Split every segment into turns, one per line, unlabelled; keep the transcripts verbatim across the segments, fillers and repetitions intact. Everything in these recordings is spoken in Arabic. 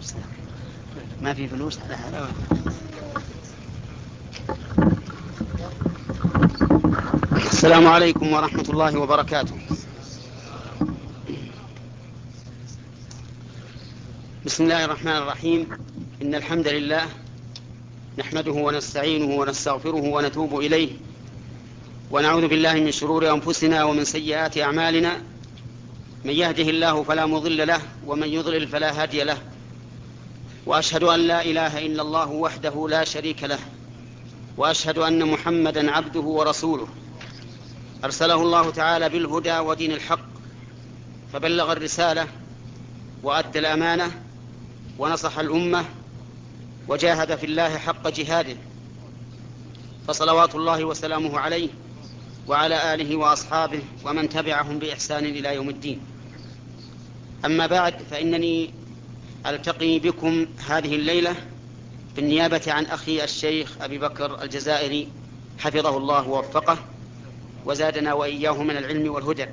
ما في فلوس. السلام عليكم ورحمة الله وبركاته. بسم الله الرحمن الرحيم. إن الحمد لله نحمده ونستعينه ونستغفره ونتوب إليه، ونعوذ بالله من شرور أنفسنا ومن سيئات أعمالنا. من يهده الله فلا مضل له، ومن يضلل فلا هادي له. وأشهد أن لا إله إلا الله وحده لا شريك له، وأشهد أن محمدا عبده ورسوله، أرسله الله تعالى بالهدى ودين الحق، فبلغ الرسالة وأدى الأمانة ونصح الأمة وجاهد في الله حق جهاده، فصلوات الله وسلامه عليه وعلى آله وأصحابه ومن تبعهم بإحسان إلى يوم الدين. أما بعد، فإنني ألتقي بكم هذه الليلة بالنيابة عن أخي الشيخ أبي بكر الجزائري حفظه الله ووفقه وزادنا وإياه من العلم والهدى.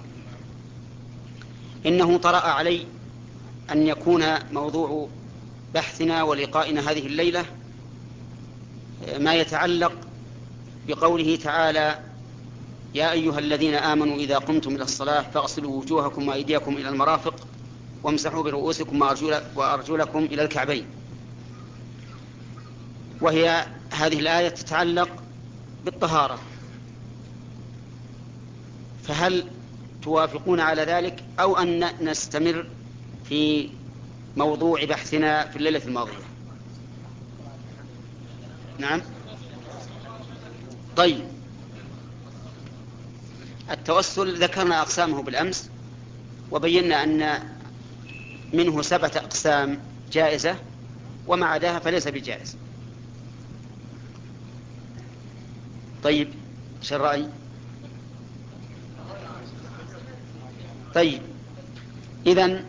إنه طرأ علي أن يكون موضوع بحثنا ولقائنا هذه الليلة ما يتعلق بقوله تعالى: يا أيها الذين آمنوا إذا قمتم إلى الصلاة فاغسلوا وجوهكم وأيديكم إلى المرافق وامسحوا برؤوسكم وأرجلكم إلى الكعبين. وهي هذه الآية تتعلق بالطهارة، فهل توافقون على ذلك أو أن نستمر في موضوع بحثنا في الليلة الماضية؟ نعم. طيب، التوسل ذكرنا أقسامه بالأمس، وبينا أن منه سبعة أقسام جائزة، وما عداها فليس بجائز. طيب، ايش الرأي؟ طيب، إذن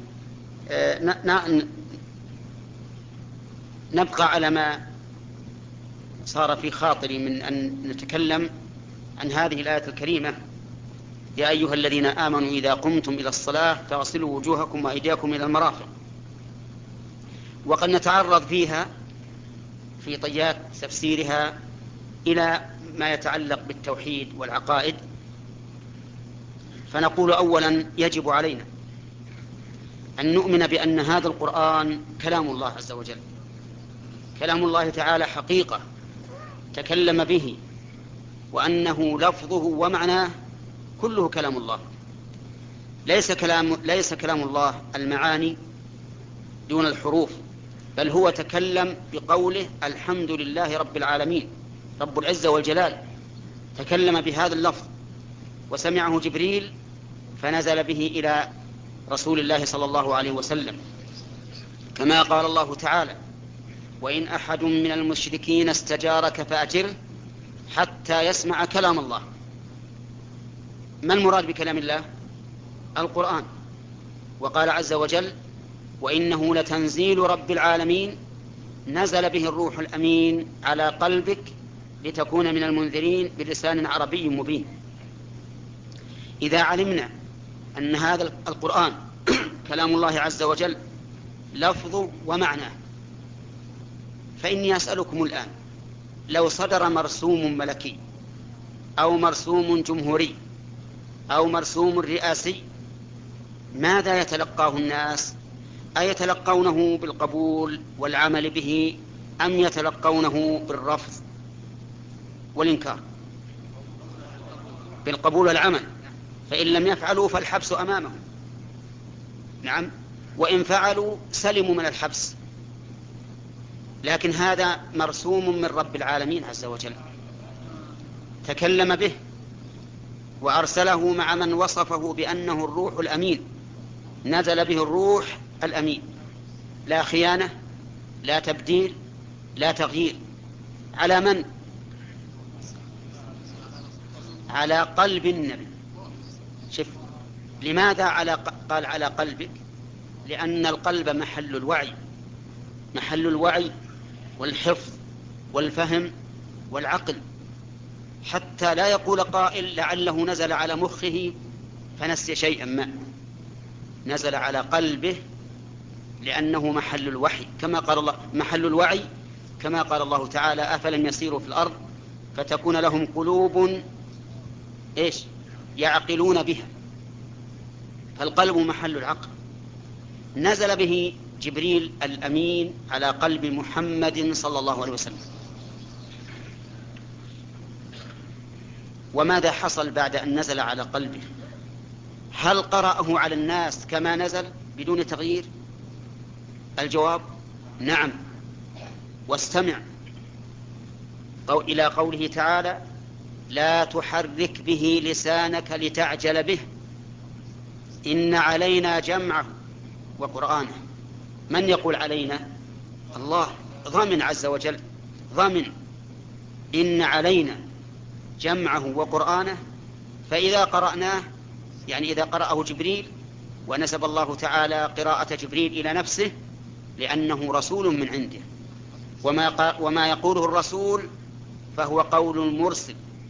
نبقى على ما صار في خاطري من أن نتكلم عن هذه الآية الكريمة: يا أيها الذين آمنوا إذا قمتم إلى الصلاة فاغسلوا وجوهكم وأيديكم إلى المرافق. وقد نتعرض فيها في طيات تفسيرها إلى ما يتعلق بالتوحيد والعقائد. فنقول أولا: يجب علينا أن نؤمن بأن هذا القرآن كلام الله عز وجل، كلام الله تعالى حقيقة تكلم به، وأنه لفظه ومعناه كله كلام الله. ليس كلام, ليس كلام الله المعاني دون الحروف، بل هو تكلم بقوله: الحمد لله رب العالمين، رب العزة والجلال تكلم بهذا اللفظ، وسمعه جبريل فنزل به إلى رسول الله صلى الله عليه وسلم، كما قال الله تعالى: وإن أحد من المشركين استجارك فأجره حتى يسمع كلام الله. ما المراد بكلام الله؟ القرآن. وقال عز وجل: وإنه لتنزيل رب العالمين نزل به الروح الأمين على قلبك لتكون من المنذرين بلسان عربي مبين. إذا علمنا أن هذا القرآن كلام الله عز وجل لفظ ومعنى، فإني أسألكم الآن: لو صدر مرسوم ملكي أو مرسوم جمهوري أو مرسوم رئاسي، ماذا يتلقاه الناس؟ أيتلقونه بالقبول والعمل به، أم يتلقونه بالرفض والإنكار؟ بالقبول والعمل، فإن لم يفعلوا فالحبس أمامهم. نعم، وإن فعلوا سلموا من الحبس. لكن هذا مرسوم من رب العالمين عز وجل، تكلم به وأرسله مع من وصفه بأنه الروح الأمين، نزل به الروح الأمين، لا خيانة، لا تبديل، لا تغيير. على من؟ على قلب النبي. شف، لماذا على قال على قلبك؟ لأن القلب محل الوعي، محل الوعي والحفظ والفهم والعقل، حتى لا يقول قائل لعله نزل على مخه فنسي شيئا ما. نزل على قلبه لأنه محل الوحي كما قال الله، محل الوعي كما قال الله تعالى: أفلم يسيروا في الأرض فتكون لهم قلوب إيش يعقلون بها. فالقلب محل العقل. نزل به جبريل الأمين على قلب محمد صلى الله عليه وسلم. وماذا حصل بعد أن نزل على قلبه؟ هل قرأه على الناس كما نزل بدون تغيير؟ الجواب نعم. واستمع إلى قوله تعالى: لا تحرك به لسانك لتعجل به إن علينا جمعه وقرآنه. من يقول علينا؟ الله ضمن عز وجل، ضمن إن علينا جمعه وقرآنه. فإذا قرأناه يعني إذا قرأه جبريل، ونسب الله تعالى قراءة جبريل إلى نفسه لأنه رسول من عنده، وما, وما يقوله الرسول فهو قول المرسل.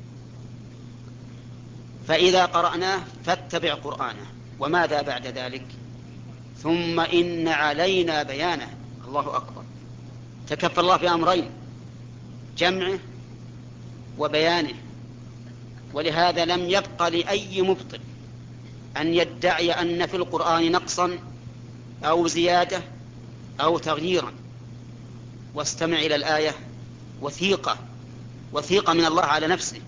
فإذا قرأناه فاتبع قرآنه. وماذا بعد ذلك؟ ثم إن علينا بيانه. الله أكبر. تكفل الله بأمرين: جمعه وبيانه. ولهذا لم يبق لأي مبطل أن يدعي أن في القرآن نقصا أو زيادة أو تغييرا. واستمع إلى الآية: وثيقة، وثيقة من الله على نفسه: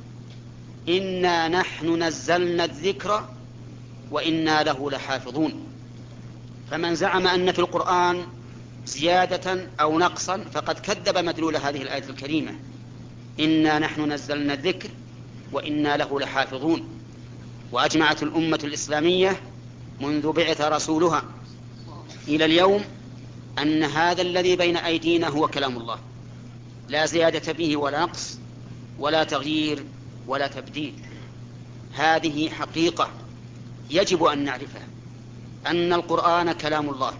إنا نحن نزلنا الذكر وإنا له لحافظون. فمن زعم أن في القرآن زيادة أو نقصا فقد كذب مدلول هذه الآية الكريمة: إنا نحن نزلنا الذكر وإنا له لحافظون. وأجمعت الأمة الإسلامية منذ بعث رسولها إلى اليوم أن هذا الذي بين أيدينا هو كلام الله، لا زيادة فيه ولا نقص ولا تغيير ولا تبديل. هذه حقيقة يجب أن نعرفها، أن القرآن كلام الله،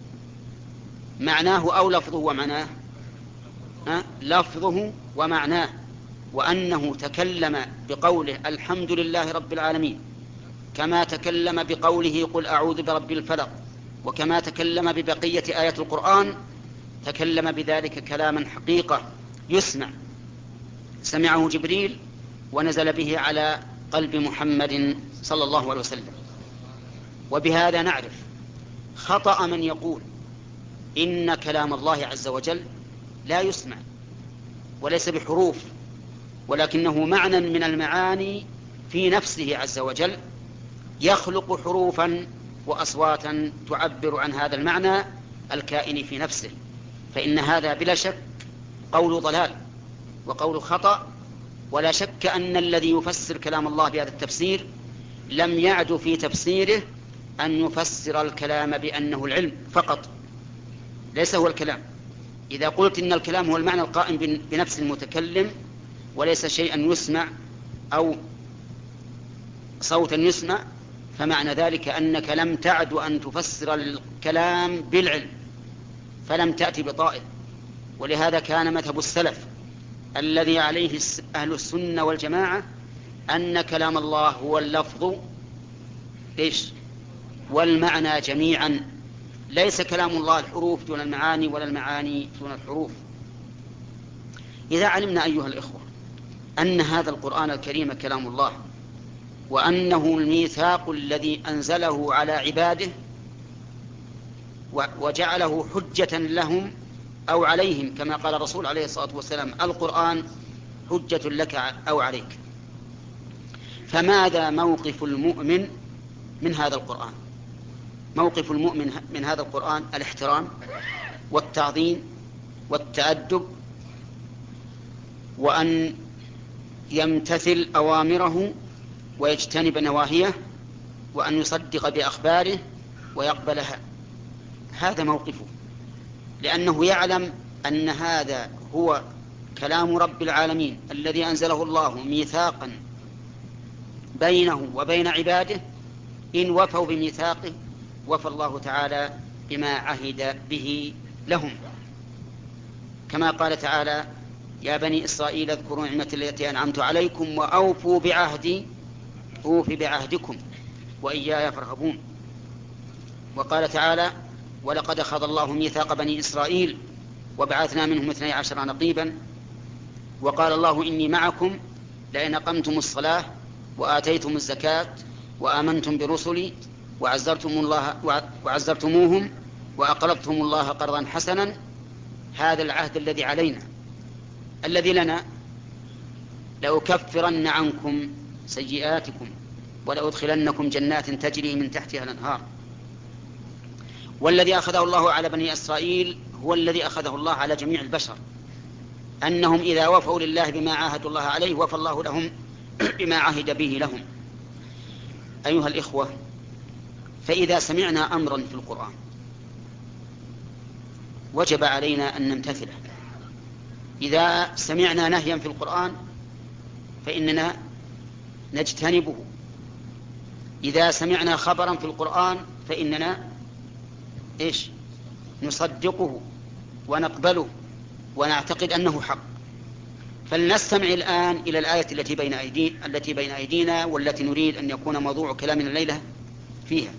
معناه أو لفظه ومعناه، أه؟ لفظه ومعناه، وأنه تكلم بقوله الحمد لله رب العالمين، كما تكلم بقوله قل أعوذ برب الفلق، وكما تكلم ببقية آيات القرآن تكلم بذلك كلاما حقيقة يسمع، سمعه جبريل ونزل به على قلب محمد صلى الله عليه وسلم. وبهذا نعرف خطأ من يقول إن كلام الله عز وجل لا يسمع وليس بحروف، ولكنه معنى من المعاني في نفسه عز وجل، يخلق حروفا وأصواتا تعبر عن هذا المعنى الكائن في نفسه. فإن هذا بلا شك قول ضلال وقول خطأ. ولا شك أن الذي يفسر كلام الله بهذا التفسير لم يعد في تفسيره أن يفسر الكلام بأنه العلم فقط، ليس هو الكلام. إذا قلت إن الكلام هو المعنى القائم بنفس المتكلم وليس شيئا يسمع أو صوتا يسمع، فمعنى ذلك أنك لم تعد أن تفسر الكلام بالعلم، فلم تأتي بطائل. ولهذا كان مذهب السلف الذي عليه أهل السنة والجماعة أن كلام الله هو اللفظ إيش والمعنى جميعا، ليس كلام الله الحروف دون المعاني ولا المعاني دون الحروف. إذا علمنا أيها الإخوة أن هذا القرآن الكريم كلام الله، وأنه الميثاق الذي أنزله على عباده وجعله حجة لهم أو عليهم، كما قال الرسول عليه الصلاة والسلام القرآن حجة لك أو عليك، فماذا موقف المؤمن من هذا القرآن؟ موقف المؤمن من هذا القرآن الاحترام والتعظيم والتأدب، وأن يمتثل أوامره ويجتنب نواهيه، وأن يصدق بأخباره ويقبلها. هذا موقفه، لأنه يعلم أن هذا هو كلام رب العالمين الذي أنزله الله ميثاقا بينه وبين عباده، إن وفوا بميثاقه وفى الله تعالى بما عهد به لهم، كما قال تعالى يا بني إسرائيل اذكروا نعمتي التي أنعمت عليكم وأوفوا بعهدي أوف بعهدكم وإياي فارهبون. وقال تعالى ولقد أخذ الله ميثاق بني إسرائيل وبعثنا منهم اثني عشر نقيبا، وقال الله إني معكم لئن أقمتم الصلاة وآتيتم الزكاة وآمنتم برسلي وعزرتم الله وعزرتموهم وأقرضتم الله قرضا حسنا. هذا العهد الذي علينا الذي لنا، لأكفرن عنكم سيئاتكم ولأدخلنكم جنات تجري من تحتها الأنهار. والذي أخذه الله على بني إسرائيل هو الذي أخذه الله على جميع البشر، أنهم إذا وفوا لله بما عاهدوا الله عليه وفى الله لهم بما عهد به لهم. أيها الإخوة، فإذا سمعنا أمرا في القرآن وجب علينا أن نمتثله. إذا سمعنا نهيا في القرآن فإننا نجتنبه. إذا سمعنا خبرا في القرآن فإننا إيش؟ نصدقه ونقبله ونعتقد أنه حق. فلنستمع الآن إلى الآية التي بين أيدينا التي بين أيدينا والتي نريد أن يكون موضوع كلامنا الليلة فيها.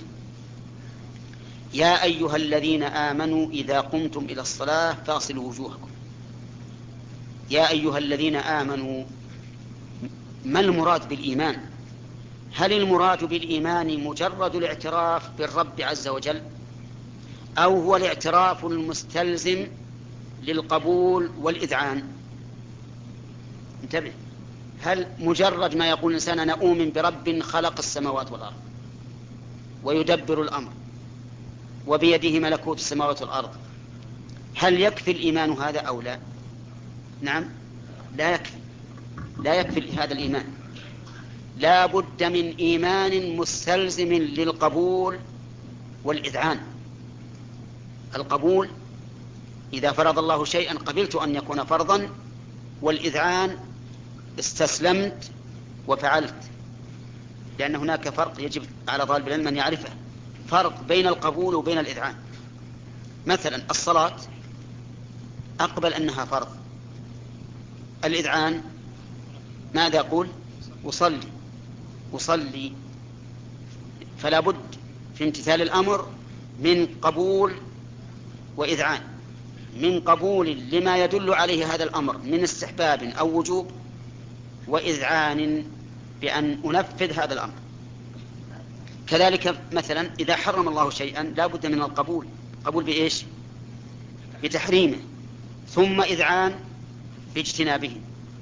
يا أيها الذين آمنوا إذا قمتم إلى الصلاة فاغسلوا وجوهكم. يا أيها الذين آمنوا، ما المراد بالإيمان؟ هل المراد بالإيمان مجرد الاعتراف بالرب عز وجل، أو هو الاعتراف المستلزم للقبول والإذعان؟ انتبه، هل مجرد ما يقول الإنسان أنا أؤمن برب خلق السماوات والأرض ويدبر الأمر وبيده ملكوت السماوات والأرض، هل يكفي الإيمان هذا أو لا؟ نعم، لا يكفي. لا يكفي هذا الإيمان، لا بد من إيمان مستلزم للقبول والإذعان. القبول إذا فرض الله شيئا قبلت أن يكون فرضا، والإذعان استسلمت وفعلت. لأن هناك فرق يجب على طالب العلم أن يعرفه، فرق بين القبول وبين الإذعان. مثلا الصلاة أقبل أنها فرض، الإذعان ماذا أقول؟ أصلي أصلي فلا بد في امتثال الأمر من قبول وإذعان، من قبول لما يدل عليه هذا الأمر من استحباب أو وجوب، وإذعان بأن أنفذ هذا الأمر. كذلك مثلا إذا حرم الله شيئا لا بد من القبول. قبول بإيش؟ بتحريمه، ثم إذعان باجتنابه.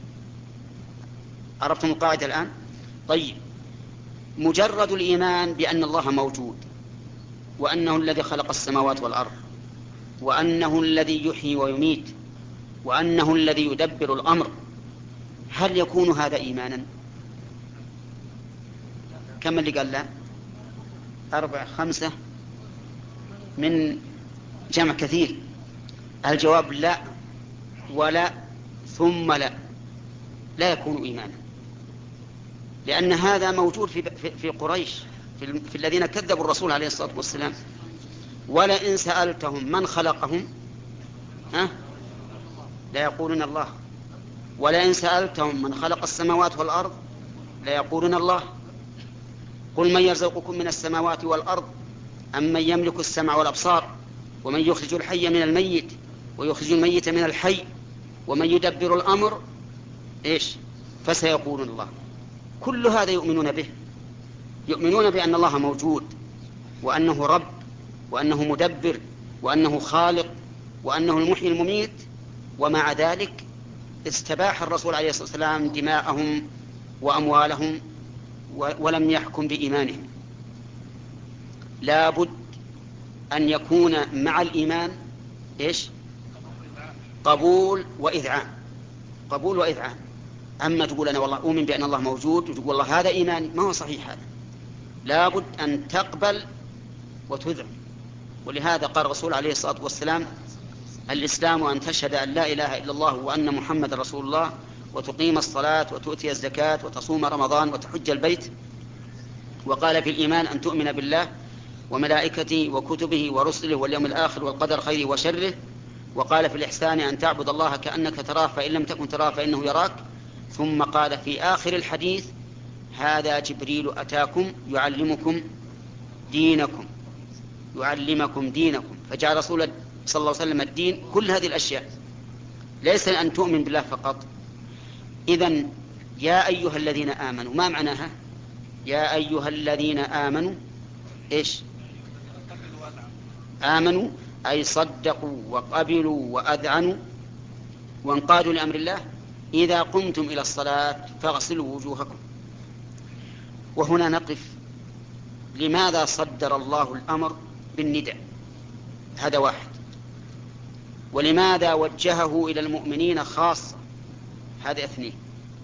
عرفتم القاعدة الآن؟ طيب، مجرد الإيمان بأن الله موجود، وأنه الذي خلق السماوات والأرض، وأنه الذي يحيي ويميت، وأنه الذي يدبر الأمر، هل يكون هذا إيمانا؟ كم اللي قال لا؟ أربعة خمسة من جمع كثير. الجواب لا ولا ثم لا، لا يكون إيمانا، لأن هذا موجود في, في قريش، في, في الذين كذبوا الرسول عليه الصلاة والسلام. ولئن سألتهم من خلقهم ها لا يقولون الله، ولئن سألتهم من خلق السماوات والأرض لا يقولون الله. قل من يرزقكم من السماوات والأرض أم من يملك السمع والأبصار ومن يخرج الحي من الميت ويخرج الميت من الحي ومن يدبر الأمر إيش؟ فسيقولون الله. كل هذا يؤمنون به، يؤمنون بأن الله موجود، وأنه رب، وأنه مدبر، وأنه خالق، وأنه المحيي المميت. ومع ذلك استباح الرسول عليه الصلاة والسلام دماءهم وأموالهم ولم يحكم بإيمانهم. لا بد أن يكون مع الإيمان إيش؟ قبول وإذعان. قبول وإذعان. أما تقول أنا والله أؤمن بأن الله موجود وتقول والله هذا إيماني، ما هو صحيح هذا. لا بد أن تقبل وتذعن. ولهذا قال الرسول عليه الصلاة والسلام الإسلام أن تشهد أن لا إله إلا الله وأن محمد رسول الله وتقيم الصلاة وتؤتي الزكاة وتصوم رمضان وتحج البيت. وقال في الإيمان أن تؤمن بالله وملائكته وكتبه ورسله واليوم الآخر والقدر خيره وشره. وقال في الإحسان أن تعبد الله كأنك تراه فإن لم تكن تراه فإنه يراك. ثم قال في آخر الحديث هذا جبريل أتاكم يعلمكم دينكم يعلمكم دينكم فجعل رسول صلى الله عليه وسلم الدين كل هذه الأشياء، ليس أن تؤمن بالله فقط. إذن يا أيها الذين آمنوا ما معناها؟ يا أيها الذين آمنوا إيش؟ آمنوا أي صدقوا وقبلوا وأذعنوا وانقادوا لأمر الله. إذا قمتم إلى الصلاة فاغسلوا وجوهكم. وهنا نقف، لماذا صدر الله الأمر بالنداء؟ هذا واحد. ولماذا وجهه إلى المؤمنين خاصة؟ هذا اثنين.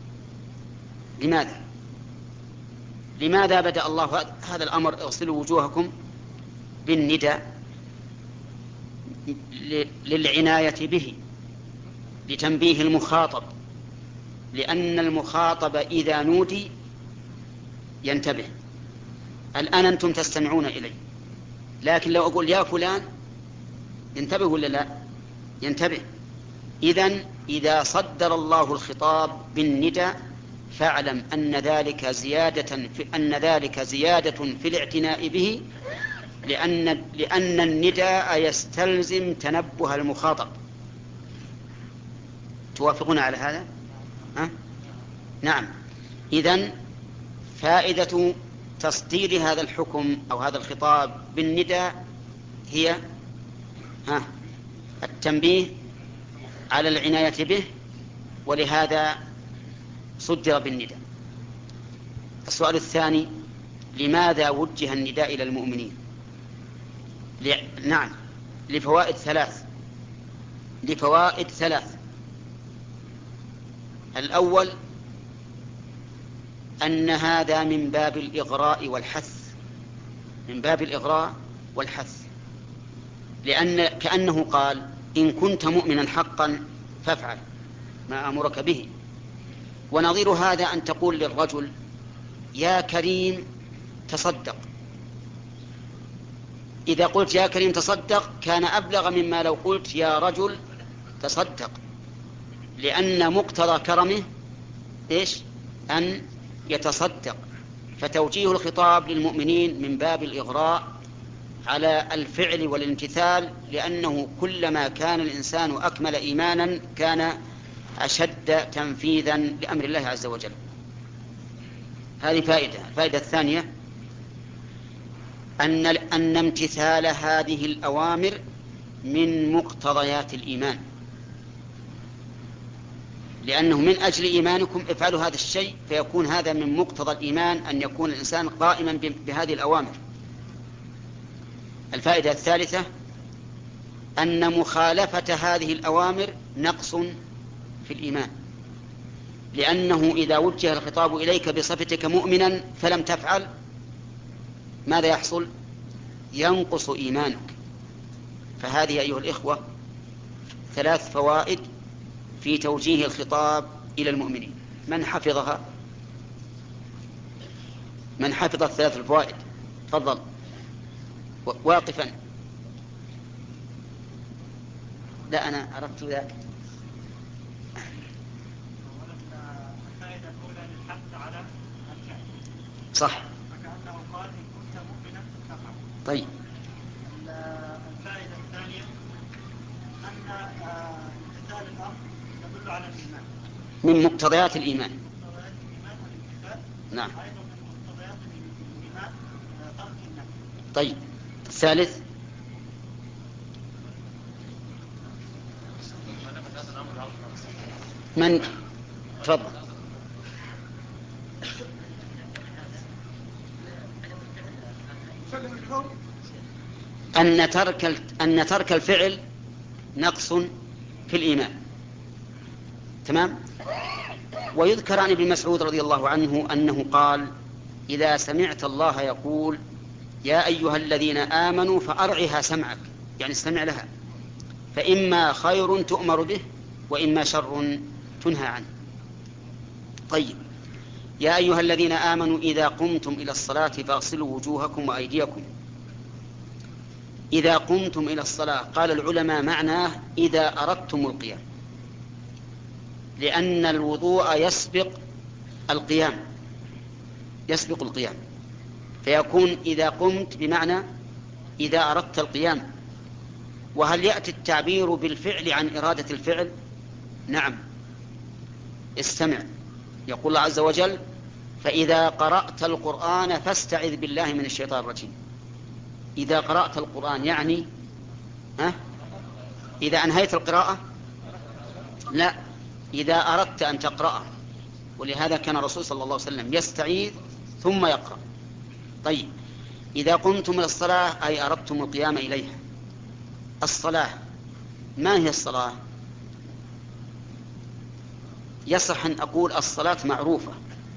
لماذا لماذا بدأ الله هذا الأمر اغسلوا وجوهكم بالنداء؟ للعناية به، لتنبيه المخاطب، لأن المخاطب إذا نودي ينتبه. الآن أنتم تستمعون إلي، لكن لو أقول يا فلان ينتبه ولا لا؟ ينتبه. إذن إذا صدر الله الخطاب بالنداء فاعلم أن ذلك زيادة في أن ذلك زيادة في الاعتناء به، لأن لأن النداء يستلزم تنبه المخاطب. توافقون على هذا؟ ها؟ نعم. إذن فائدة تصدير هذا الحكم أو هذا الخطاب بالنداء هي ها التنبيه على العناية به، ولهذا صدر بالنداء. السؤال الثاني: لماذا وجه النداء إلى المؤمنين؟ ل... نعم لفوائد ثلاث لفوائد ثلاث الأول أن هذا من باب الإغراء والحث من باب الإغراء والحث لأن كأنه قال: إن كنت مؤمنا حقا فافعل ما أمرك به. ونظير هذا أن تقول للرجل: يا كريم تصدق. إذا قلت يا كريم تصدق كان أبلغ مما لو قلت يا رجل تصدق، لأن مقتضى كرمه إيش؟ أن يتصدق. فتوجيه الخطاب للمؤمنين من باب الإغراء على الفعل والامتثال، لأنه كلما كان الإنسان أكمل إيمانا كان أشد تنفيذا لأمر الله عز وجل. هذه فائدة. الفائدة الثانية أن أن امتثال هذه الأوامر من مقتضيات الإيمان، لأنه من أجل إيمانكم افعلوا هذا الشيء، فيكون هذا من مقتضى الإيمان أن يكون الإنسان قائما بهذه الأوامر. الفائدة الثالثة أن مخالفة هذه الأوامر نقص في الإيمان، لأنه إذا وجه الخطاب إليك بصفتك مؤمنا فلم تفعل ماذا يحصل؟ ينقص إيمانك. فهذه أيها الإخوة ثلاث فوائد في توجيه الخطاب إلى المؤمنين. من حفظها؟ من حفظ الثلاث الفوائد؟ تفضل واقفا. لا أنا عرفت ذاك. صح.
فكأنه قال إن كنت مؤمنا فافعل.
طيب.
الفائدة الثانية أن امتثال الأمر يدل على الإيمان،
من مقتضيات الإيمان.
مقتضيات الإيمان الامتثال.
نعم.
أيضا من مقتضيات الإيمان ترك النفي.
طيب. الثالث من تفضل. أن ترك أن ترك الفعل نقص في الإيمان. تمام. ويذكر عن ابن مسعود رضي الله عنه أنه قال: إذا سمعت الله يقول يا أيها الذين آمنوا فأرعها سمعك، يعني استمع لها، فإما خير تؤمر به وإما شر تنهى عنه. طيب. يا أيها الذين آمنوا إذا قمتم إلى الصلاة فاغسلوا وجوهكم وأيديكم. إذا قمتم إلى الصلاة قال العلماء معناه إذا أردتم القيام، لأن الوضوء يسبق القيام يسبق القيام فيكون إذا قمت بمعنى إذا أردت القيام. وهل يأتي التعبير بالفعل عن إرادة الفعل؟ نعم. استمع، يقول الله عز وجل: فإذا قرأت القرآن فاستعذ بالله من الشيطان الرجيم. إذا قرأت القرآن يعني ها؟ إذا أنهيت القراءة؟ لا، إذا أردت أن تقرأ. ولهذا كان الرسول صلى الله عليه وسلم يستعيذ ثم يقرأ. طيب، إذا قمتم إلى الصلاة أي أردتم القيام إليها. الصلاة ما هي الصلاة؟ يصح أن أقول الصلاة معروفة،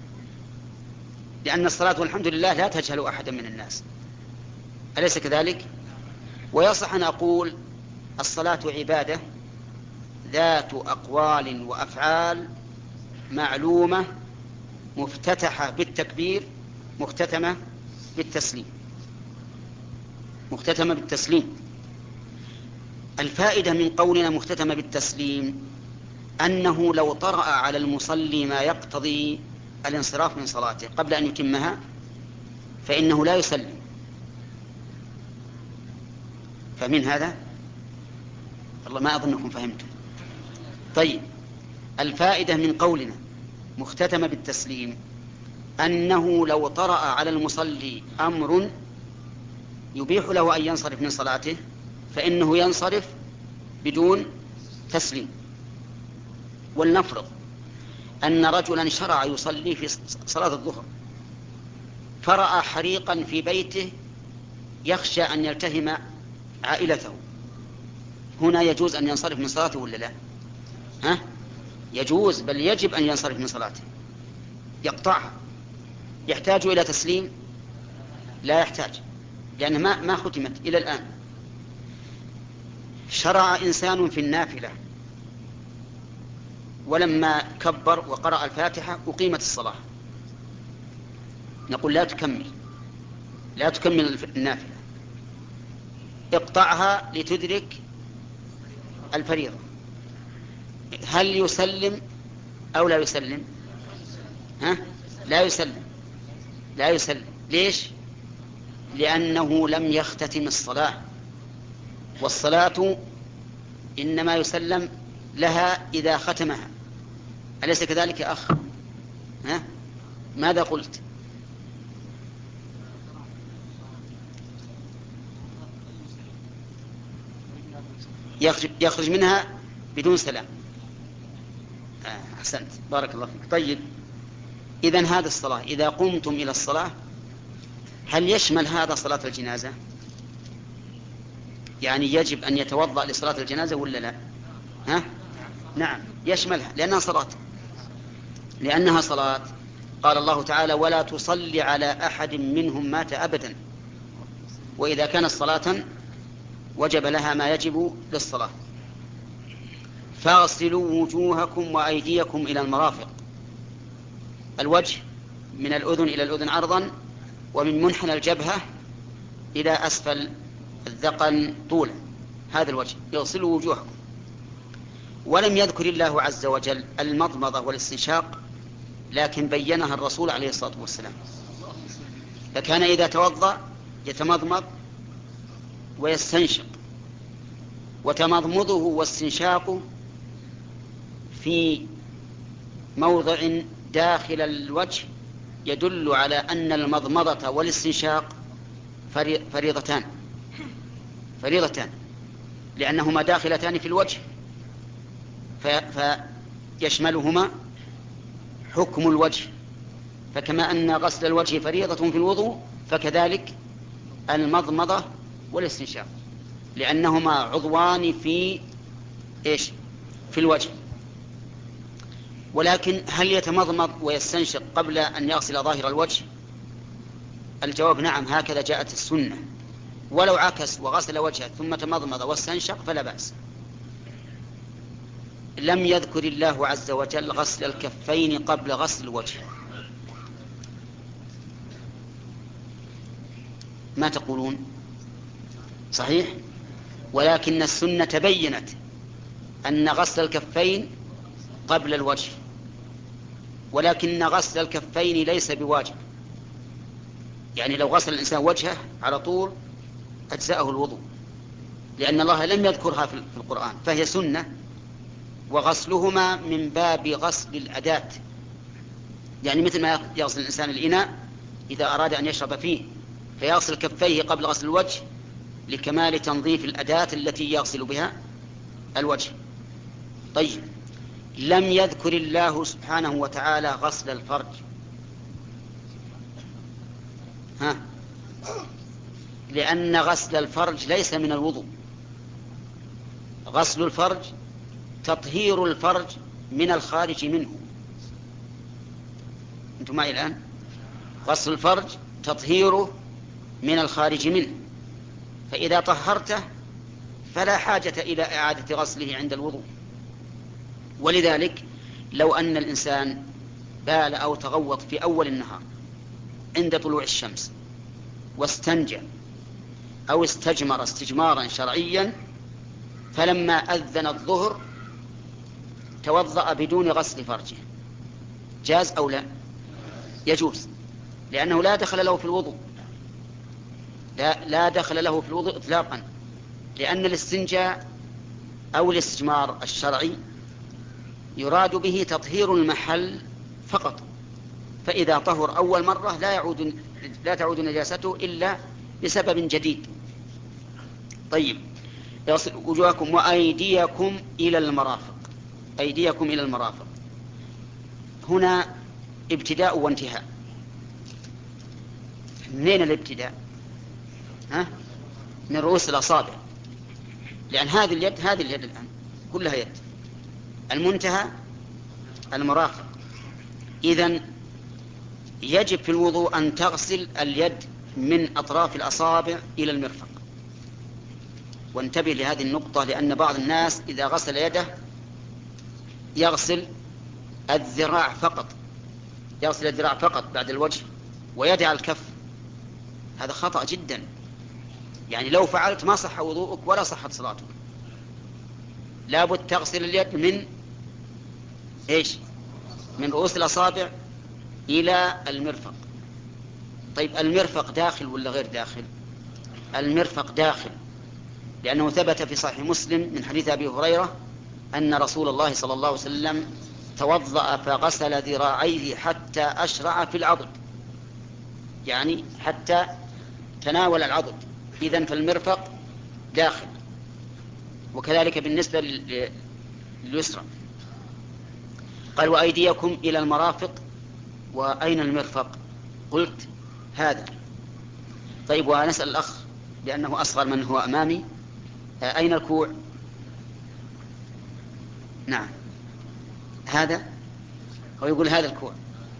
لأن الصلاة والحمد لله لا تجهل أحدا من الناس، أليس كذلك؟ ويصح أن أقول الصلاة عبادة ذات أقوال وأفعال معلومة، مفتتحة بالتكبير، مختتمة بالتسليم. مختتمة بالتسليم. الفائدة من قولنا مختتمة بالتسليم أنه لو طرأ على المصلي ما يقتضي الانصراف من صلاته قبل أن يتمها فإنه لا يسلم. فمن هذا والله ما أظنكم فهمتم. طيب، الفائدة من قولنا مختتمة بالتسليم أنه لو طرأ على المصلي أمر يبيح له أن ينصرف من صلاته فإنه ينصرف بدون تسليم. ولنفرض أن رجلا شرع يصلي في صلاة الظهر فرأى حريقا في بيته يخشى أن يلتهم عائلته، هنا يجوز أن ينصرف من صلاته ولا لا؟ ها؟ يجوز، بل يجب أن ينصرف من صلاته، يقطعها. يحتاج إلى تسليم؟ لا يحتاج، لأن ما ما ختمت إلى الآن. شرع إنسان في النافلة ولما كبر وقرأ الفاتحة أقيمت الصلاة، نقول لا تكمل، لا تكمل النافلة، اقطعها لتدرك الفريضة. هل يسلم أو لا يسلم؟ ها؟ لا يسلم، لا يسلم. ليش؟ لأنه لم يختتم الصلاة، والصلاة إنما يسلم لها إذا ختمها، أليس كذلك يا أخ؟ ها؟ ماذا قلت؟ يخرج, يخرج منها بدون سلام. آه، أحسنت، بارك الله فيك. طيب، إذن هذه الصلاة إذا قمتم إلى الصلاة هل يشمل هذا صلاة الجنازة؟ يعني يجب أن يتوضأ لصلاة الجنازة ولا لا؟ ها؟ نعم يشملها، لأنها صلاة، لأنها صلاة. قال الله تعالى: ولا تصلي على أحد منهم مات أبدا. وإذا كانت صلاة وجب لها ما يجب للصلاة. فاغسلوا وجوهكم وأيديكم إلى المرافق. الوجه من الأذن إلى الأذن عرضا، ومن منحنى الجبهة إلى أسفل الذقن طولا، هذا الوجه. يغسلوا وجوهكم. ولم يذكر الله عز وجل المضمضة والاستنشاق، لكن بينها الرسول عليه الصلاة والسلام، فكان إذا توضأ يتمضمض ويستنشق. وتمضمضه واستنشاقه في موضع داخل الوجه يدل على أن المضمضة والاستنشاق فريضتان فريضتان لأنهما داخلتان في الوجه، فيشملهما حكم الوجه. فكما أن غسل الوجه فريضة في الوضوء فكذلك المضمضة والاستنشاق، لأنهما عضوان في إيش؟ في الوجه. ولكن هل يتمضمض ويستنشق قبل أن يغسل ظاهر الوجه؟ الجواب نعم، هكذا جاءت السنة. ولو عكس وغسل وجهه ثم تمضمض واستنشق فلا بأس. لم يذكر الله عز وجل غسل الكفين قبل غسل الوجه. ما تقولون؟ صحيح، ولكن السنة بينت أن غسل الكفين قبل الوجه، ولكن غسل الكفين ليس بواجب. يعني لو غسل الإنسان وجهه على طول أجزأه الوضوء، لأن الله لم يذكرها في القرآن، فهي سنة. وغسلهما من باب غسل الأداة، يعني مثل ما يغسل الإنسان الإناء إذا أراد أن يشرب فيه فيغسل كفيه قبل غسل الوجه لكمال تنظيف الأداة التي يغسل بها الوجه. طيب، لم يذكر الله سبحانه وتعالى غسل الفرج. ها؟ لأن غسل الفرج ليس من الوضوء. غسل الفرج تطهير الفرج من الخارج منه. أنتم معي الآن؟ غسل الفرج تطهيره من الخارج منه، فإذا طهرته فلا حاجة إلى إعادة غسله عند الوضوء. ولذلك لو أن الإنسان بال أو تغوط في أول النهار عند طلوع الشمس واستنجى أو استجمر استجمارا شرعيا، فلما أذن الظهر توضأ بدون غسل فرجه، جاز أو لا؟ يجوز، لأنه لا دخل له في الوضوء، لا, لا دخل له في الوضوء إطلاقا، لأن الاستنجاء أو الاستجمار الشرعي يراد به تطهير المحل فقط، فإذا طهر أول مرة لا يعود لا تعود نجاسته إلا بسبب جديد. طيب، يغسل وجوهكم وأيديكم إلى المرافق. أيديكم إلى المرافق هنا ابتداء وانتهاء. منين الابتداء؟ ها؟ من رؤوس الأصابع، لأن هذه اليد هذه اليد الآن كلها يد. المنتهى المرافق. إذن يجب في الوضوء أن تغسل اليد من أطراف الأصابع إلى المرفق. وانتبه لهذه النقطة، لأن بعض الناس إذا غسل يده يغسل الذراع فقط، يغسل الذراع فقط بعد الوجه ويدع الكف. هذا خطأ جدا، يعني لو فعلت ما صح وضوءك ولا صحت صلاتك. لابد تغسل اليد من إيش؟ من رؤوس الأصابع إلى المرفق. طيب، المرفق داخل ولا غير داخل؟ المرفق داخل، لأنه ثبت في صحيح مسلم من حديث أبي هريرة أن رسول الله صلى الله عليه وسلم توضأ فغسل ذراعيه حتى أشرع في العضد، يعني حتى تناول العضد. إذن فالمرفق داخل. وكذلك بالنسبة لليسرى قال وأيديكم إلى المرافق. وأين المرفق؟ قلت هذا. طيب، ونسأل الأخ لأنه أصغر من هو أمامي، أين الكوع؟ نعم، هذا هو يقول هذا الكوع.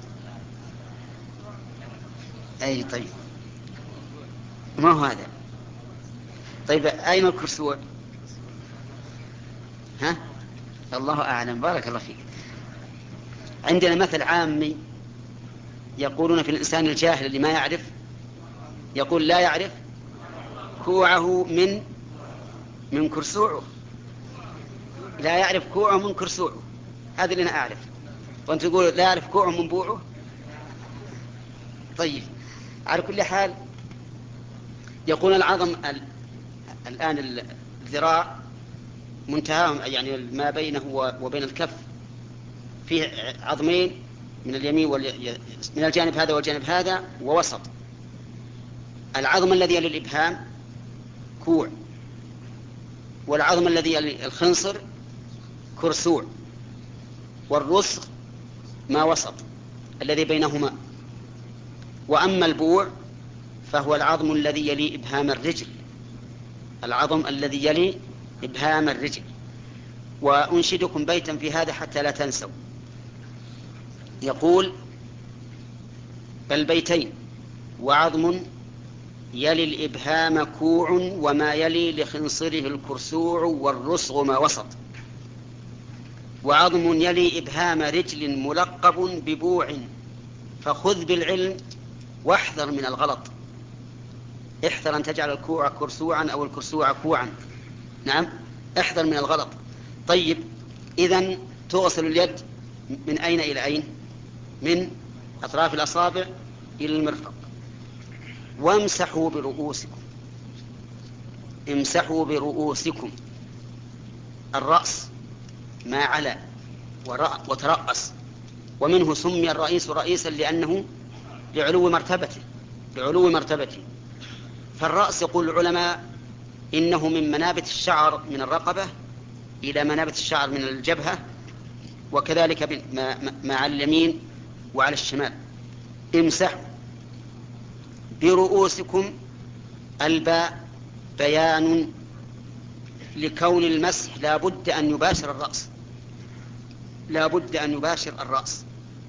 أي طيب، ما هو هذا؟ طيب، أين الكرسوع؟ ها؟ الله أعلم، بارك الله فيك. عندنا مثل عامي يقولون في الإنسان الجاهل اللي ما يعرف، يقول لا يعرف كوعه من من كرسوعه، لا يعرف كوعه من كرسوعه. هذا اللي أنا أعرف، وأنت تقول لا يعرف كوعه من بوعه. طيب، على كل حال يقول العظم الآن الذراع منتهى، يعني ما بينه وبين الكف فيه عظمين من اليمين من الجانب هذا والجانب هذا ووسط. العظم الذي يلي الإبهام كوع، والعظم الذي يلي الخنصر كرسوع، والرسغ ما وسط الذي بينهما. وأما البوع فهو العظم الذي يلي إبهام الرجل، العظم الذي يلي إبهام الرجل. وأنشدكم بيتا في هذا حتى لا تنسوا، يقول بل بيتين: وعظم يلي الإبهام كوع، وما يلي لخنصره الكرسوع، والرسغ ما وسط. وعظم يلي إبهام رجل ملقب ببوع، فخذ بالعلم واحذر من الغلط. احذر أن تجعل الكوع كرسوعا أو الكرسوع كوعا. نعم، احذر من الغلط. طيب، إذن تغسل اليد من أين إلى أين؟ من أطراف الأصابع إلى المرفق. وامسحوا برؤوسكم. امسحوا برؤوسكم. الرأس ما علا وترأس، ومنه سمي الرئيس رئيسا لأنه لعلو مرتبته لعلو مرتبته فالرأس يقول العلماء إنه من منابت الشعر من الرقبة إلى منابت الشعر من الجبهة، وكذلك ما على اليمين وعلى الشمال. امسحوا برؤوسكم. الباء بيان لكون المسح لا بد أن يباشر الرأس لا بد أن يباشر الرأس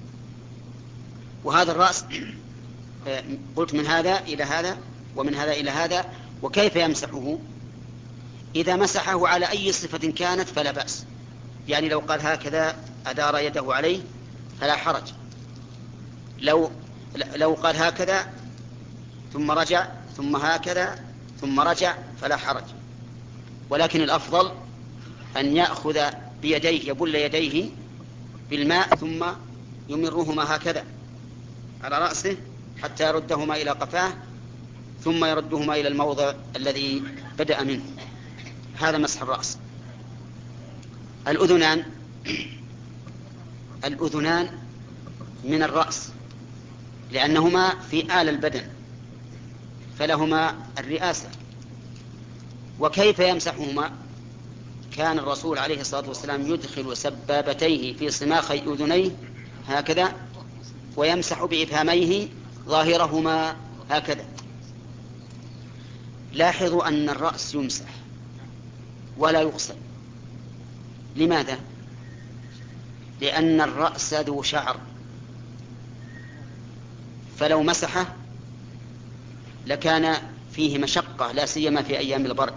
وهذا الرأس قلت من هذا إلى هذا ومن هذا إلى هذا. وكيف يمسحه؟ إذا مسحه على أي صفة كانت فلا بأس، يعني لو قال هكذا أدار يده عليه فلا حرج، لو لو قال هكذا ثم رجع ثم هكذا ثم رجع فلا حرج. ولكن الأفضل أن يأخذ بيديه يبل يديه بالماء ثم يمرهما هكذا على رأسه حتى يردهما إلى قفاه ثم يردهما إلى الموضع الذي بدأ منه. هذا مسح الرأس. الأذنان الأذنان من الرأس لأنهما في آل البدن فلهما الرئاسة. وكيف يمسحهما؟ كان الرسول عليه الصلاة والسلام يدخل سبابتيه في صماخي أذنيه هكذا ويمسح بإبهاميه ظاهرهما هكذا. لاحظوا أن الرأس يمسح ولا يغسل. لماذا؟ لأن الرأس ذو شعر، فلو مسحه لكان فيه مشقة لا سيما في أيام البرد.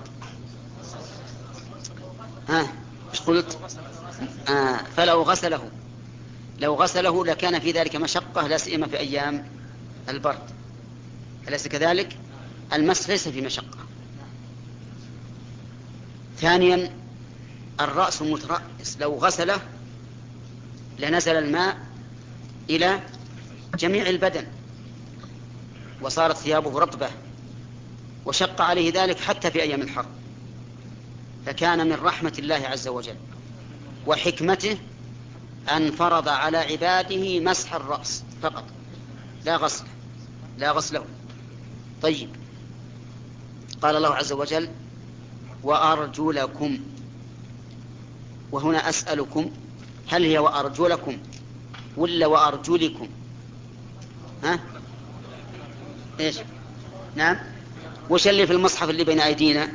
ها إيش قلت؟ آه فلو غسله لو غسله لكان في ذلك مشقة لا سيما في أيام البرد. أليس كذلك؟ المسح ليس في مشقة. ثانيا الرأس مترأس، لو غسله لنزل الماء إلى جميع البدن وصارت ثيابه رطبة وشق عليه ذلك حتى في أيام الحر. فكان من رحمة الله عز وجل وحكمته أن فرض على عباده مسح الرأس فقط لا غسله لا غسله. طيب، قال الله عز وجل وأرجلكم، وهنا أسألكم هل هي وأرجلكم ولا وأرجلكم؟ ها إيش؟ نعم، وش اللي في المصحف اللي بين أيدينا؟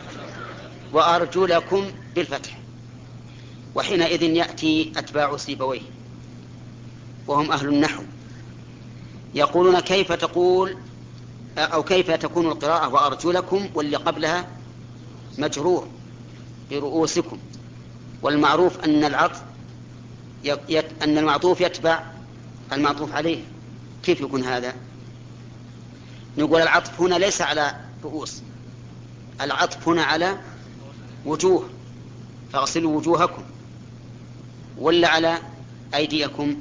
وأرجلكم بالفتح. وحينئذ يأتي أتباع سيبويه وهم أهل النحو يقولون كيف تقول أو كيف تكون القراءة وأرجلكم واللي قبلها مجرور برؤوسكم، والمعروف أن العطف يت... أن المعطوف يتبع المعطوف عليه. كيف يكون هذا؟ نقول العطف هنا ليس على رؤوس، العطف هنا على وجوه، فاغسلوا وجوهكم، ولا على أيديكم؟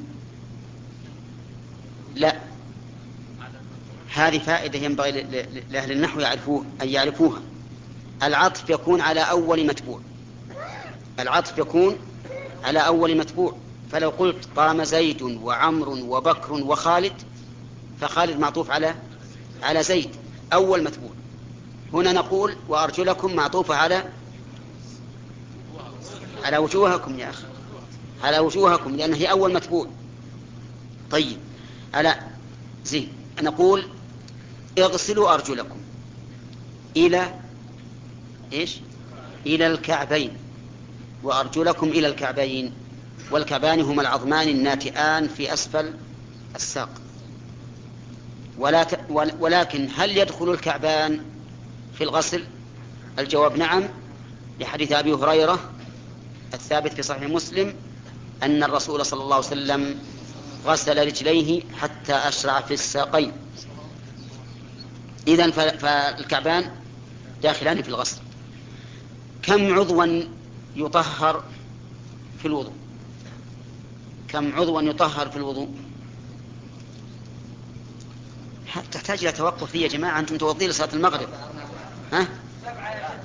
لا، هذه فائدة ينبغي لأهل النحو يعرفوه أن يعرفوها. العطف يكون على أول متبوع العطف يكون على أول متبوع فلو قلت قام زيد وعمر وبكر وخالد فخالد معطوف على على زيد أول متبوع. هنا نقول وأرجلكم معطوفة على على وجوهكم يا أخي، على وجوهكم لأنه هي أول متبوع. طيب، على زين نقول اغسلوا أرجلكم إلى إيش؟ إلى الكعبين، وأرجلكم إلى الكعبين، والكعبان هما العظمان الناتئان في أسفل الساق. ولا ت... ولكن هل يدخل الكعبان في الغسل؟ الجواب نعم، لحديث أبي هريرة الثابت في صحيح مسلم أن الرسول صلى الله عليه وسلم غسل رجليه حتى أشرع في الساقين. إذن فالكعبان داخلان في الغسل. كم عضوا يطهر في الوضوء؟ كم عضوا يطهر في الوضوء؟ تحتاج إلى توقف فيه يا جماعة، أنتم توضين لصلاة المغرب. ها؟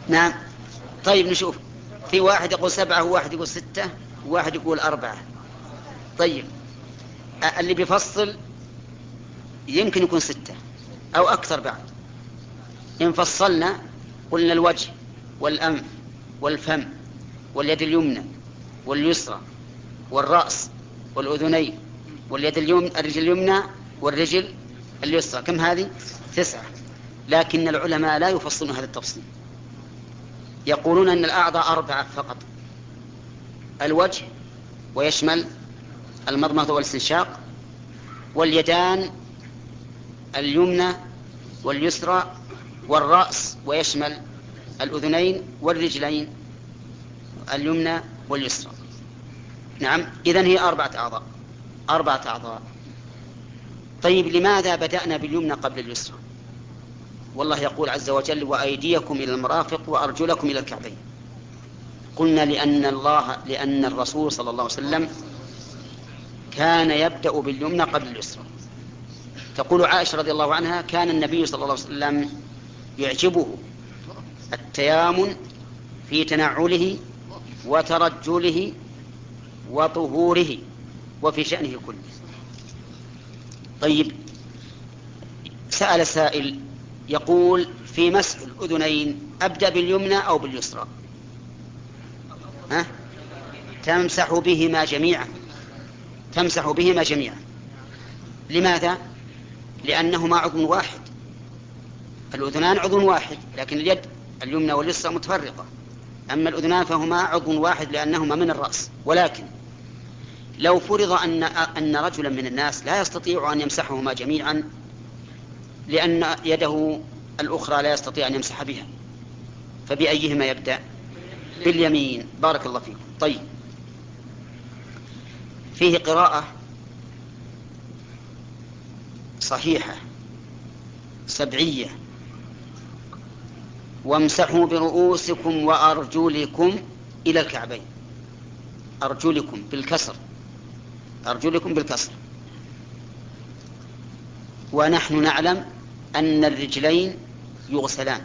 نعم. طيب نشوف، في واحد يقول سبعة وواحد يقول ستة وواحد يقول أربعة. طيب اللي بيفصل يمكن يكون ستة أو أكثر بعد. إن فصلنا قلنا الوجه والأنف والفم واليد اليمنى واليسرى والرأس والأذنين واليد اليمنى الرجل اليمنى والرجل اليسرى، كم هذه؟ تسعة. لكن العلماء لا يفصلون هذا التفصيل، يقولون أن الأعضاء أربعة فقط: الوجه ويشمل المضمضة والاستنشاق، واليدان اليمنى واليسرى، والرأس ويشمل الأذنين والرجلين اليمنى واليسرى. نعم، إذن هي أربعة أعضاء أربعة أعضاء. طيب لماذا بدأنا باليمنى قبل اليسرى؟ والله يقول عز وجل: وأيديكم إلى المرافق وأرجلكم إلى الكعبين. قلنا لأن الله لأن الرسول صلى الله عليه وسلم كان يبدأ باليمنى قبل اليسرى. تقول عائشة رضي الله عنها: كان النبي صلى الله عليه وسلم يعجبه التيامن في تنعله وترجله وطهوره وفي شأنه كله. طيب سأل سائل يقول: في مسح الأذنين أبدأ باليمنى أو باليسرى؟ ها؟ تمسح بهما جميعا تمسح بهما جميعا. لماذا؟ لأنهما عضو واحد. الأذنان عضو واحد، لكن اليد اليمنى واليسرى متفرقة. أما الأذنان فهما عضو واحد لأنهما من الرأس. ولكن لو فرض أن أن رجلا من الناس لا يستطيع أن يمسحهما جميعا لأن يده الأخرى لا يستطيع أن يمسح بها، فبأيهما يبدأ؟ باليمين. بارك الله فيكم. طيب فيه قراءة صحيحة سبعية: وامسحوا برؤوسكم وأرجلكم إلى الكعبين. أرجلكم بالكسر أرجلكم بالكسر ونحن نعلم أن الرجلين يغسلان،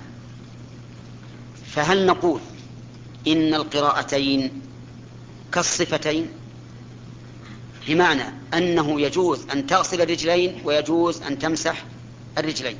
فهل نقول إن القراءتين كالصفتين، بمعنى أنه يجوز أن تغسل الرجلين ويجوز أن تمسح الرجلين،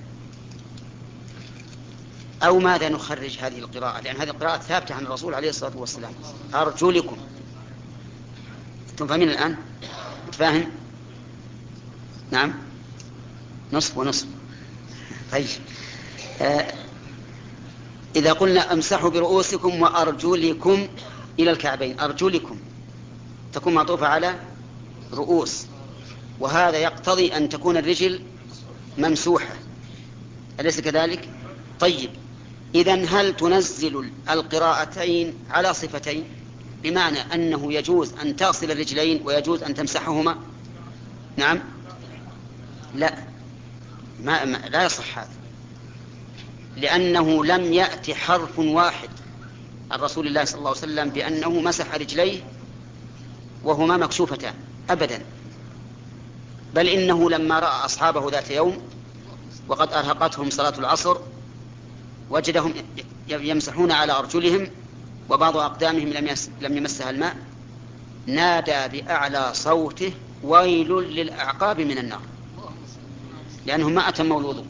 أو ماذا نخرج هذه القراءة؟ لأن هذه القراءة ثابتة عن الرسول عليه الصلاة والسلام: أرجلكم. أنتم فاهمين الآن؟ تفاهم؟ نعم، نصف ونصف. طيب آه إذا قلنا امسحوا برؤوسكم وأرجلكم إلى الكعبين، أرجلكم تكون معطوفة على رؤوس، وهذا يقتضي أن تكون الرجل ممسوحة، أليس كذلك؟ طيب إذن هل تنزل القراءتين على صفتين، بمعنى أنه يجوز أن تغسل الرجلين ويجوز أن تمسحهما؟ نعم. لا، ما ما لا يصح هذا، لأنه لم يأتي حرف واحد عن رسول الله صلى الله عليه وسلم بأنه مسح رجليه وهما مكشوفتان أبدا، بل إنه لما رأى أصحابه ذات يوم وقد أرهقتهم صلاة العصر وجدهم يمسحون على أرجلهم وبعض أقدامهم لم يمسها الماء، نادى بأعلى صوته: ويل للأعقاب من النار، لأنهم ما أتموا الوضوء.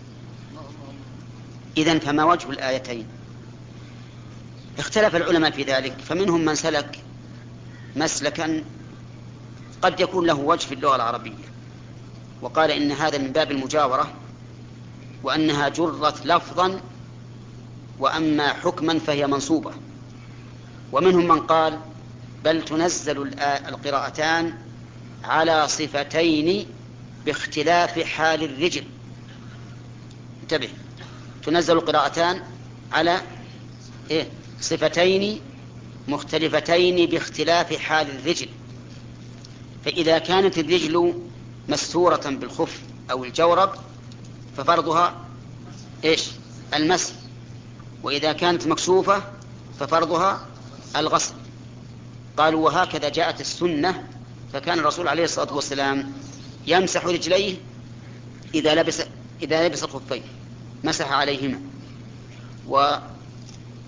إذن فما وجه الآيتين؟ اختلف العلماء في ذلك، فمنهم من سلك مسلكا قد يكون له وجه في اللغة العربية وقال إن هذا من باب المجاورة وأنها جرت لفظا، وأما حكما فهي منصوبة. ومنهم من قال بل تنزل القراءتان على صفتين باختلاف حال الرجل. انتبه، تنزل القراءتان على إيه؟ صفتين مختلفتين باختلاف حال الرجل. فإذا كانت الرجل مستورة بالخف أو الجورب ففرضها إيش؟ المسح، وإذا كانت مكشوفة ففرضها الغسل. قالوا وهكذا جاءت السنة، فكان الرسول عليه الصلاة والسلام يمسح رجليه إذا لبس إذا لبس الخفين مسح عليهما،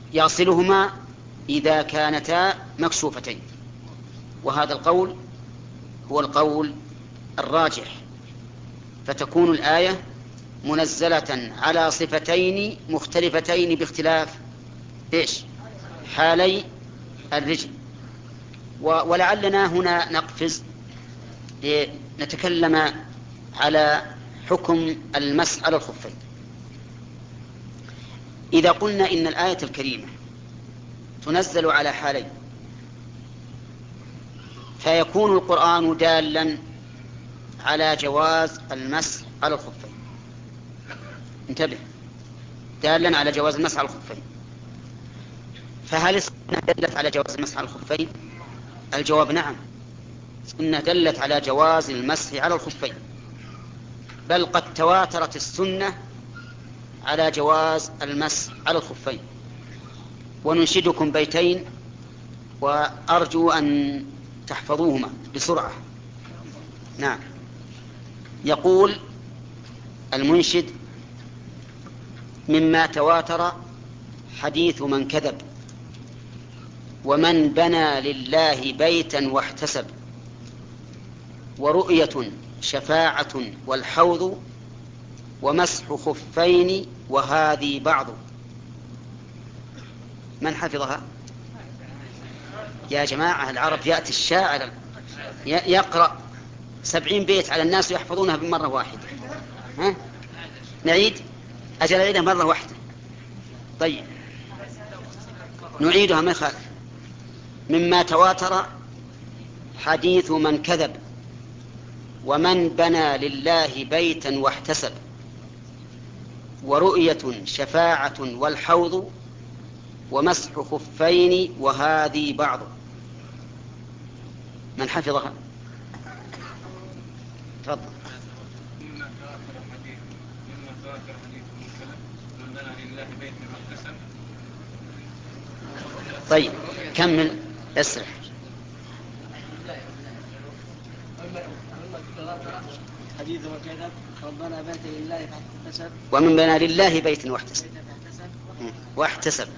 يغسلهما إذا كانتا مكشوفتين، وهذا القول هو القول الراجح، فتكون الآية منزلة على صفتين مختلفتين باختلاف إيش؟ حالي الرجل. ولعلنا هنا نقفز لنتكلم على حكم المسح على الخفين. إذا قلنا إن الآية الكريمة تنزل على حالين، فيكون القرآن دالا على جواز المسح على الخفين. انتبه، دالا على جواز المسح على الخفين. فهل السنة دلت على جواز المسح على الخفين؟ الجواب نعم، السنة دلت على جواز المسح على الخفين، بل قد تواترت السنة على جواز المسح على الخفين. وننشدكم بيتين وأرجو أن تحفظوهما بسرعة. نعم، يقول المنشد: مما تواتر حديث من كذب، ومن بنى لله بيتا واحتسب، ورؤية شفاعة والحوض، ومسح خفين وهذه بعض. من حفظها يا جماعة؟ العرب يأتي الشاعر يقرأ سبعين بيت على الناس يحفظونها بمرة واحدة. ها؟ نعيد؟ أجل نعيدها مرة واحدة. طيب نعيدها ما يخالف. مما تواتر حديث من كذب، ومن بنى لله بيتا واحتسب، ورؤية شفاعة والحوض، ومسح خفين وهذه بعض. من حفظها؟ تفضل.
مما تواتر حديث مما تواتر حديث من كذب، من بنى لله بيتا واحتسب.
طيب كمل، اسرح.
حديث وكذب ربنا بيت لله فاحتسب،
ومن بنى لله بيتا واحتسب واحتسب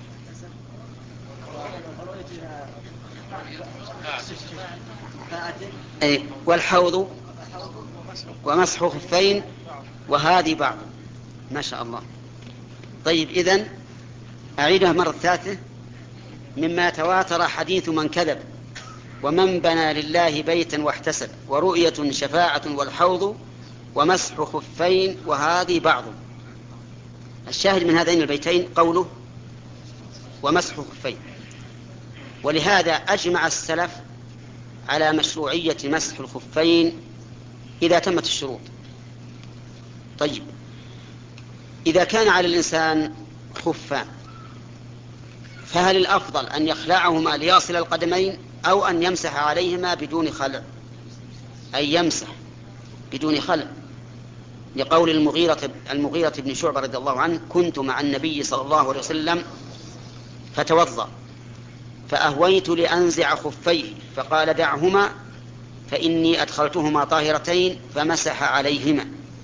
أي والحوض ومسح خفين وهذه بعض. ما شاء الله. طيب إذن أعيدها مرة ثالثة. مما تواتر حديث من كذب، ومن بنى لله بيتا واحتسب، ورؤية شفاعة والحوض، ومسح خفين وهذه بعض. الشاهد من هذين البيتين قوله ومسح خفين. ولهذا أجمع السلف على مشروعية مسح الخفين إذا تمت الشروط. طيب إذا كان على الإنسان خفان، فهل الأفضل أن يخلعهما ليصل القدمين أو أن يمسح عليهما بدون خلع؟ أي يمسح بدون خلع، لقول المغيرة, المغيرة بن شعبة رضي الله عنه: كنت مع النبي صلى الله عليه وسلم فتوضأ فأهويت لأنزع خفيه فقال: دعهما فإني أدخلتهما طاهرتين، فمسح عليهما.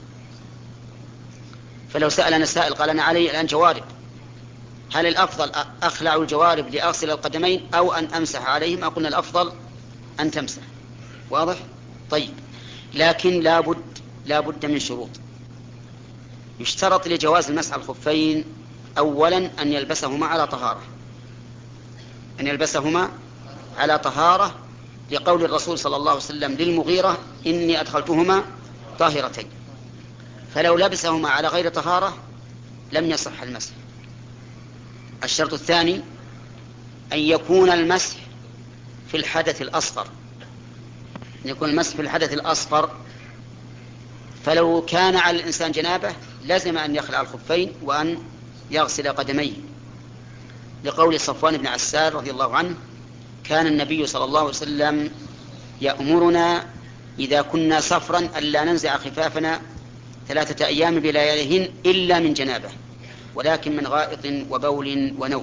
فلو سألنا السائل قال: أنا علي الآن جوارب، هل الأفضل أخلع الجوارب لأغسل القدمين أو أن أمسح عليهما؟ قلنا الأفضل أن تمسح. واضح؟ طيب، لكن لابد لابد من شروط. يشترط لجواز المسح على الخفين أولا أن يلبسهما على طهارة، أن يلبسهما على طهارة، لقول الرسول صلى الله عليه وسلم للمغيرة: إني أدخلتهما طاهرتين. فلو لبسهما على غير طهارة لم يصح المسح. الشرط الثاني أن يكون المسح في الحدث الأصغر، أن يكون المسح في الحدث الأصغر. فلو كان على الإنسان جنابة لازم أن يخلع الخفين وأن يغسل قدميه، لقول صفوان بن عسال رضي الله عنه: كان النبي صلى الله عليه وسلم يأمرنا إذا كنا صفرا ألا ننزع خفافنا ثلاثة أيام بلياليهن إلا من جنابه، ولكن من غائط وبول ونوم.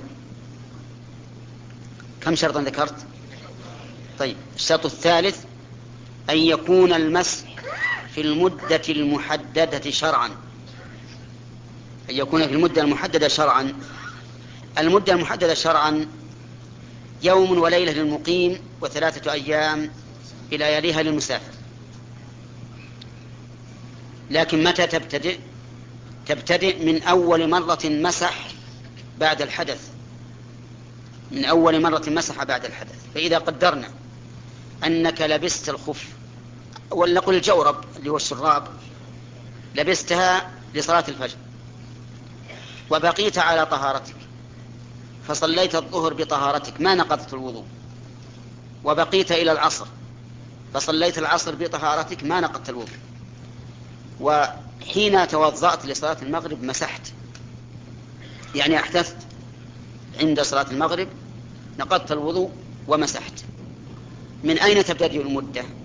كم شرطا ذكرت؟ طيب، الشرط الثالث أن يكون المسح في المدة المحددة شرعا، أن يكون في المدة المحددة شرعا. المدة المحددة شرعا يوم وليلة للمقيم وثلاثة أيام إلى يليها للمسافر. لكن متى تبتدئ؟ تبتدئ من أول مرة مسح بعد الحدث، من أول مرة مسح بعد الحدث. فإذا قدرنا أنك لبست الخف، ولنقل الجورب اللي هو الشراب، لبستها لصلاة الفجر وبقيت على طهارتك، فصليت الظهر بطهارتك ما نقضت الوضوء، وبقيت إلى العصر فصليت العصر بطهارتك ما نقضت الوضوء، وحين توضأت لصلاة المغرب مسحت، يعني أحدثت عند صلاة المغرب، نقضت الوضوء ومسحت. من أين تبتدئ المدة؟